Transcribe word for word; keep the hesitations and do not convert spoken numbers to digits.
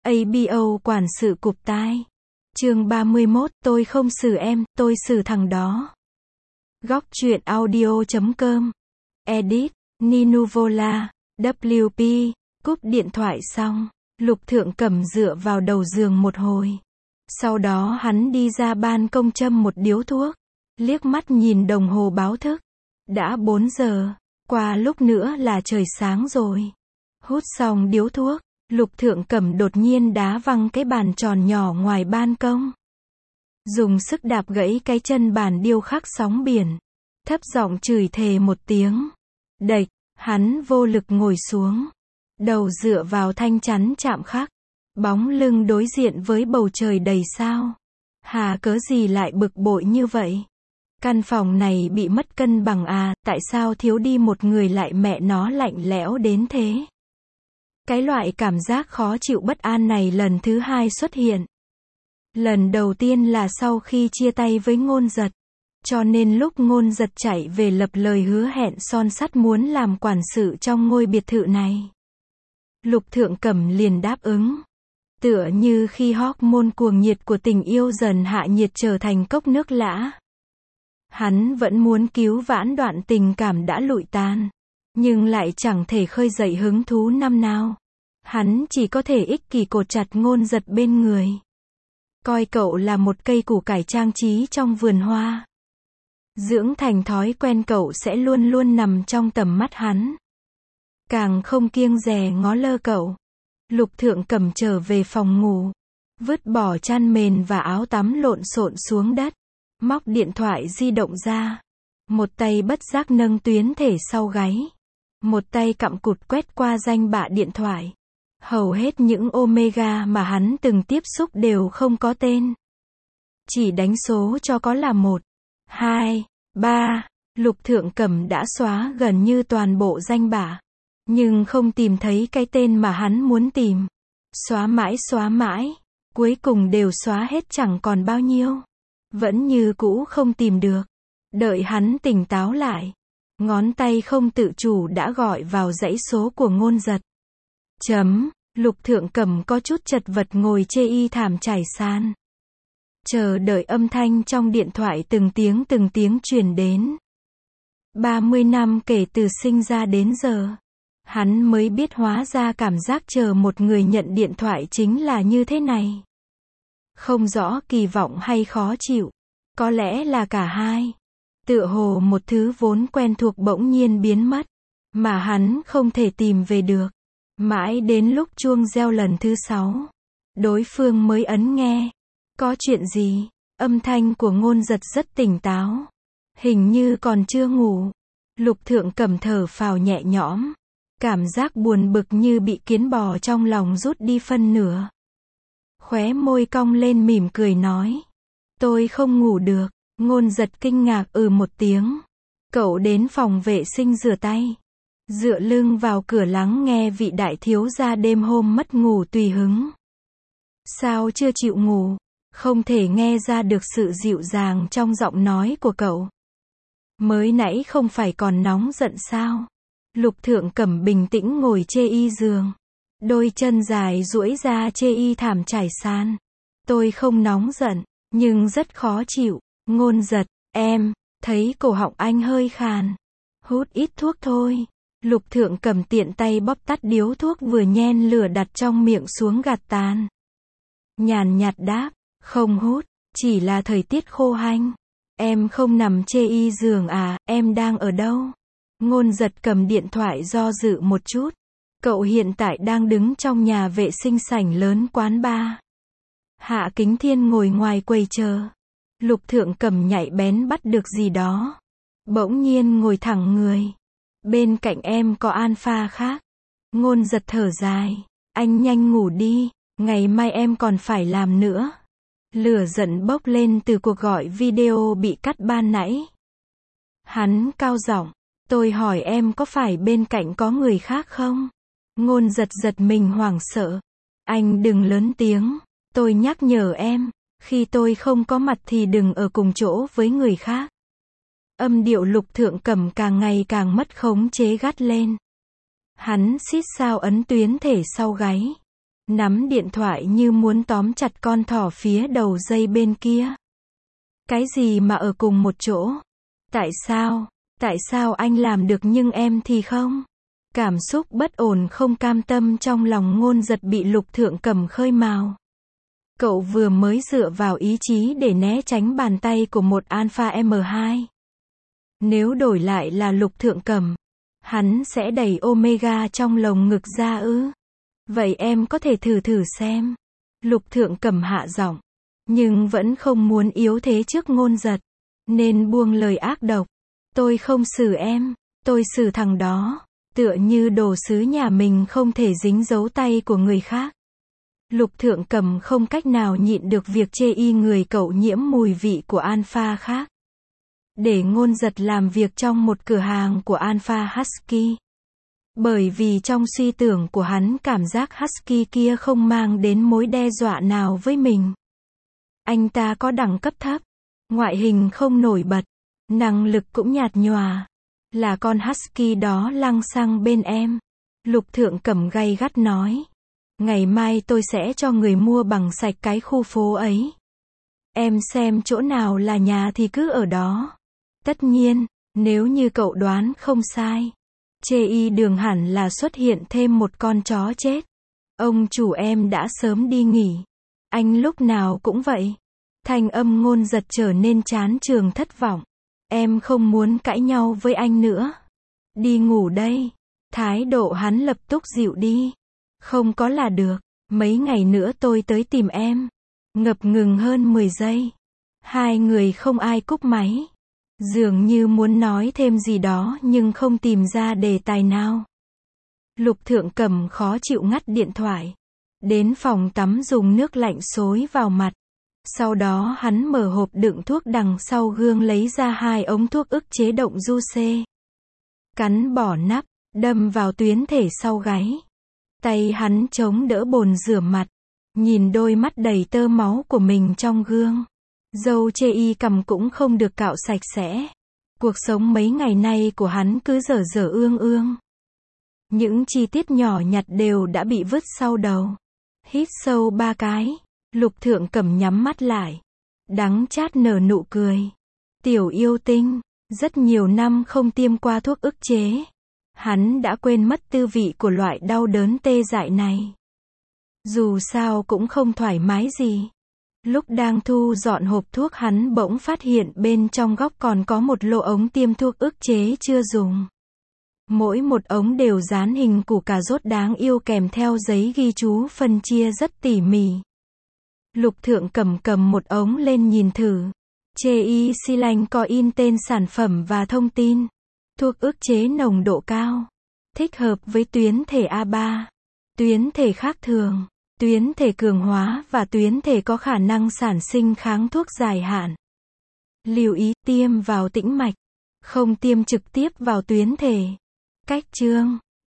a bê o quản sự cụp tai. Chương ba mươi mốt, tôi không xử em, tôi xử thằng đó. Góc truyện audio chấm com. Edit, Ninuvola, vê kép. Cúp điện thoại xong, Lục Thượng Cẩm dựa vào đầu giường một hồi. Sau đó hắn đi ra ban công châm một điếu thuốc. Liếc mắt nhìn đồng hồ báo thức. Đã bốn giờ, qua lúc nữa là trời sáng rồi. Hút xong điếu thuốc, Lục Thượng Cẩm đột nhiên đá văng cái bàn tròn nhỏ ngoài ban công. Dùng sức đạp gãy cái chân bàn điêu khắc sóng biển. Thấp giọng chửi thề một tiếng. Đệch, hắn vô lực ngồi xuống. Đầu dựa vào thanh chắn chạm khắc. Bóng lưng đối diện với bầu trời đầy sao. Hà cớ gì lại bực bội như vậy? Căn phòng này bị mất cân bằng à, tại sao thiếu đi một người lại mẹ nó lạnh lẽo đến thế? Cái loại cảm giác khó chịu bất an này lần thứ hai xuất hiện. Lần đầu tiên là sau khi chia tay với Ngôn Giật. Cho nên lúc Ngôn Giật chạy về lập lời hứa hẹn son sắt muốn làm quản sự trong ngôi biệt thự này. Lục Thượng Cẩm liền đáp ứng. Tựa như khi hormone cuồng nhiệt của tình yêu dần hạ nhiệt trở thành cốc nước lã. Hắn vẫn muốn cứu vãn đoạn tình cảm đã lụi tàn. Nhưng lại chẳng thể khơi dậy hứng thú năm nào. Hắn chỉ có thể ích kỷ cột chặt Ngôn Giật bên người. Coi cậu là một cây củ cải trang trí trong vườn hoa. Dưỡng thành thói quen cậu sẽ luôn luôn nằm trong tầm mắt hắn. Càng không kiêng dè ngó lơ cậu. Lục Thượng Cẩm trở về phòng ngủ. Vứt bỏ chăn mền và áo tắm lộn xộn xuống đất. Móc điện thoại di động ra. Một tay bất giác nâng tuyến thể sau gáy. Một tay cặm cụt quét qua danh bạ điện thoại. Hầu hết những Omega mà hắn từng tiếp xúc đều không có tên. Chỉ đánh số cho có là một, hai, ba. Lục Thượng Cẩm đã xóa gần như toàn bộ danh bạ. Nhưng không tìm thấy cái tên mà hắn muốn tìm. Xóa mãi xóa mãi. Cuối cùng đều xóa hết chẳng còn bao nhiêu. Vẫn như cũ không tìm được. Đợi hắn tỉnh táo lại. Ngón tay không tự chủ đã gọi vào dãy số của Ngôn Giật. Chấm. Lục Thượng Cẩm có chút chật vật ngồi chê y thảm trải sàn. Chờ đợi âm thanh trong điện thoại từng tiếng từng tiếng truyền đến. ba mươi năm kể từ sinh ra đến giờ. Hắn mới biết hóa ra cảm giác chờ một người nhận điện thoại chính là như thế này. Không rõ kỳ vọng hay khó chịu. Có lẽ là cả hai. Tựa hồ một thứ vốn quen thuộc bỗng nhiên biến mất. Mà hắn không thể tìm về được. Mãi đến lúc chuông reo lần thứ sáu. Đối phương mới ấn nghe. Có chuyện gì? Âm thanh của Ngôn Giật rất tỉnh táo. Hình như còn chưa ngủ. Lục Thượng Cẩm thở phào nhẹ nhõm. Cảm giác buồn bực như bị kiến bò trong lòng rút đi phân nửa. Khóe môi cong lên mỉm cười nói. Tôi không ngủ được. Ngôn Giật kinh ngạc ừ một tiếng. Cậu đến phòng vệ sinh rửa tay. Dựa lưng vào cửa lắng nghe vị đại thiếu gia đêm hôm mất ngủ tùy hứng. Sao chưa chịu ngủ? Không thể nghe ra được sự dịu dàng trong giọng nói của cậu. Mới nãy không phải còn nóng giận sao? Lục Thượng Cẩm bình tĩnh ngồi chê y giường. Đôi chân dài duỗi ra chê y thảm trải sàn. Tôi không nóng giận, nhưng rất khó chịu. Ngôn Giật, em, thấy cổ họng anh hơi khàn. Hút ít thuốc thôi. Lục Thượng Cẩm tiện tay bóp tắt điếu thuốc vừa nhen lửa đặt trong miệng xuống gạt tàn. Nhàn nhạt đáp, không hút, chỉ là thời tiết khô hanh. Em không nằm chê y giường à, em đang ở đâu? Ngôn Giật cầm điện thoại do dự một chút. Cậu hiện tại đang đứng trong nhà vệ sinh sảnh lớn quán bar. Hạ Kính Thiên ngồi ngoài quầy chờ. Lục Thượng Cẩm nhạy bén bắt được gì đó. Bỗng nhiên ngồi thẳng người. Bên cạnh em có alpha khác. Ngôn Giật thở dài. Anh nhanh ngủ đi, ngày mai em còn phải làm nữa. Lửa giận bốc lên từ cuộc gọi video bị cắt ban nãy. Hắn cao giọng. Tôi hỏi em có phải bên cạnh có người khác không? Ngôn Giật giật mình hoảng sợ. Anh đừng lớn tiếng. Tôi nhắc nhở em. Khi tôi không có mặt thì đừng ở cùng chỗ với người khác. Âm điệu Lục Thượng Cẩm càng ngày càng mất khống chế gắt lên. Hắn xít sao ấn tuyến thể sau gáy. nắm điện thoại như muốn tóm chặt con thỏ phía đầu dây bên kia. Cái gì mà ở cùng một chỗ? Tại sao? Tại sao anh làm được nhưng em thì không? Cảm xúc bất ổn không cam tâm trong lòng Ngôn Giật bị Lục Thượng Cẩm khơi mào. Cậu vừa mới dựa vào ý chí để né tránh bàn tay của một Alpha em hai. Nếu đổi lại là Lục Thượng Cẩm, hắn sẽ đẩy Omega trong lồng ngực ra ư? Vậy em có thể thử thử xem. Lục Thượng Cẩm hạ giọng, nhưng vẫn không muốn yếu thế trước Ngôn Giật, nên buông lời ác độc. Tôi không xử em, tôi xử thằng đó. Tựa như đồ sứ nhà mình không thể dính dấu tay của người khác. Lục Thượng Cẩm không cách nào nhịn được việc chê y người cậu nhiễm mùi vị của Alpha khác. Để Ngôn Giật làm việc trong một cửa hàng của Alpha Husky. Bởi vì trong suy tưởng của hắn cảm giác Husky kia không mang đến mối đe dọa nào với mình. Anh ta có đẳng cấp thấp, ngoại hình không nổi bật, năng lực cũng nhạt nhòa. Là con Husky đó lăng xăng bên em. Lục Thượng Cẩm gay gắt nói. Ngày mai tôi sẽ cho người mua bằng sạch cái khu phố ấy. Em xem chỗ nào là nhà thì cứ ở đó. Tất nhiên, nếu như cậu đoán không sai, chê y đường hẳn là xuất hiện thêm một con chó chết. Ông chủ em đã sớm đi nghỉ. Anh lúc nào cũng vậy. Thanh âm Ngôn Giật trở nên chán chường thất vọng. Em không muốn cãi nhau với anh nữa. Đi ngủ đây. Thái độ hắn lập tức dịu đi. Không có là được. Mấy ngày nữa tôi tới tìm em. Ngập ngừng hơn mười giây. Hai người không ai cúp máy. Dường như muốn nói thêm gì đó nhưng không tìm ra đề tài nào. Lục Thượng Cẩm khó chịu ngắt điện thoại. Đến phòng tắm dùng nước lạnh xối vào mặt. Sau đó hắn mở hộp đựng thuốc đằng sau gương lấy ra hai ống thuốc ức chế động du xê. Cắn bỏ nắp, đâm vào tuyến thể sau gáy. Tay hắn chống đỡ bồn rửa mặt. Nhìn đôi mắt đầy tơ máu của mình trong gương. Râu chê y cằm cũng không được cạo sạch sẽ. Cuộc sống mấy ngày nay của hắn cứ dở dở ương ương. Những chi tiết nhỏ nhặt đều đã bị vứt sau đầu. Hít sâu ba cái. Lục Thượng Cẩm nhắm mắt lại. Đắng chát nở nụ cười. Tiểu yêu tinh. Rất nhiều năm không tiêm qua thuốc ức chế. Hắn đã quên mất tư vị của loại đau đớn tê dại này. Dù sao cũng không thoải mái gì. Lúc đang thu dọn hộp thuốc hắn bỗng phát hiện bên trong góc còn có một lỗ ống tiêm thuốc ức chế chưa dùng. Mỗi một ống đều dán hình củ cà rốt đáng yêu kèm theo giấy ghi chú phân chia rất tỉ mỉ. Lục Thượng Cẩm cầm một ống lên nhìn thử. Chê y xi lanh có in tên sản phẩm và thông tin. Thuốc ức chế nồng độ cao. Thích hợp với tuyến thể A ba. Tuyến thể khác thường. Tuyến thể cường hóa và tuyến thể có khả năng sản sinh kháng thuốc dài hạn. Lưu ý tiêm vào tĩnh mạch. Không tiêm trực tiếp vào tuyến thể. Cách chương